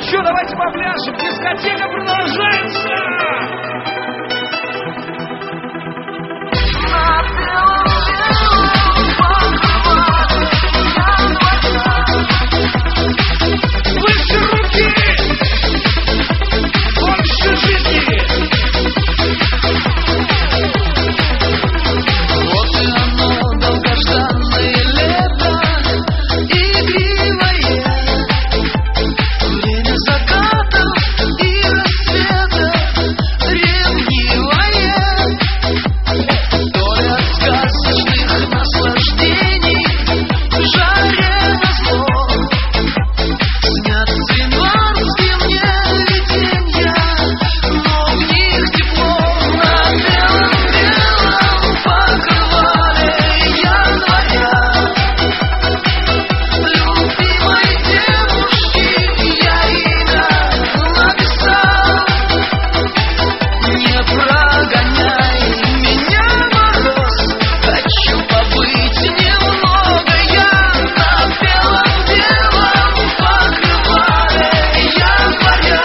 что, давайте попляшем, дискотека продолжается! Выше руки! Больше жизни! Вот и оно, долгожданное лето, игривое, время закатов и рассветов, ревнивое, доля сказочных наслаждений в жаре назло. Снятся январские мне виденья, но в них тепло. На белом-белом покрывале января любимой девушки я имя написал. Не прогоняй меня, мороз, хочу побыть немного я на белом-белом покрывале января.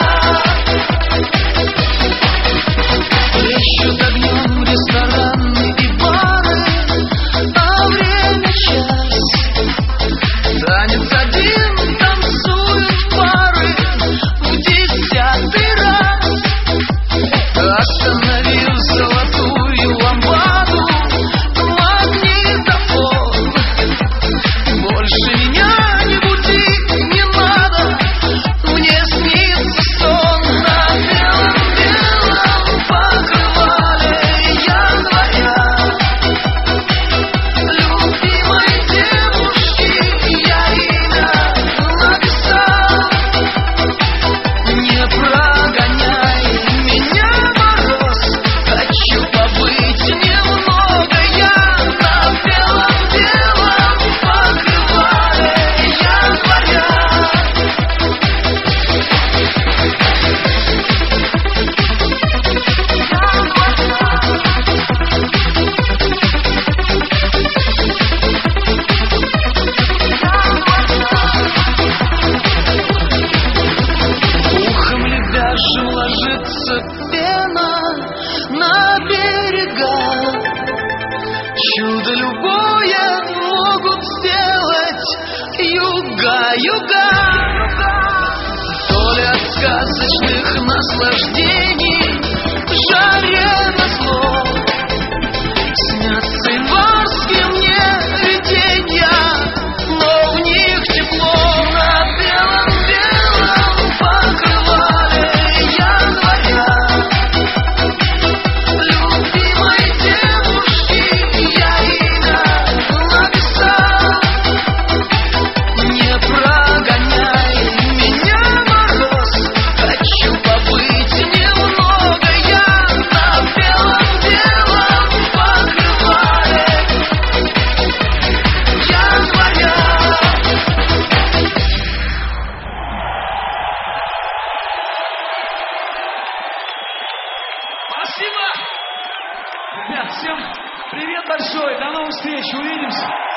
Плещут огнем рестораны и бары, а время час. Танец один, танцуют пары в 10-й раз. Остановил золотую лампаду магнитофон. Больше меня не буди, не надо, мне снится сон. На белом-белом покрывале января любимой девушки я имя написал. Не прогоняй меня, мороз, хочу побыть немного я на белом-белом покрывале января. Ухом лебяжьим ложится пена на берега. Чудо любое могут сделать юга. Доля сказочных наслаждений в жаре назло. Снятся январские мне виденья, но в них тепло. На белом-белом покрывале января любимой девушки я имя написал. Не прогоняй меня, мороз, хочу побыть немного я на белом-белом покрывале января. Спасибо! Ребят, всем привет большой, до новых встреч, увидимся!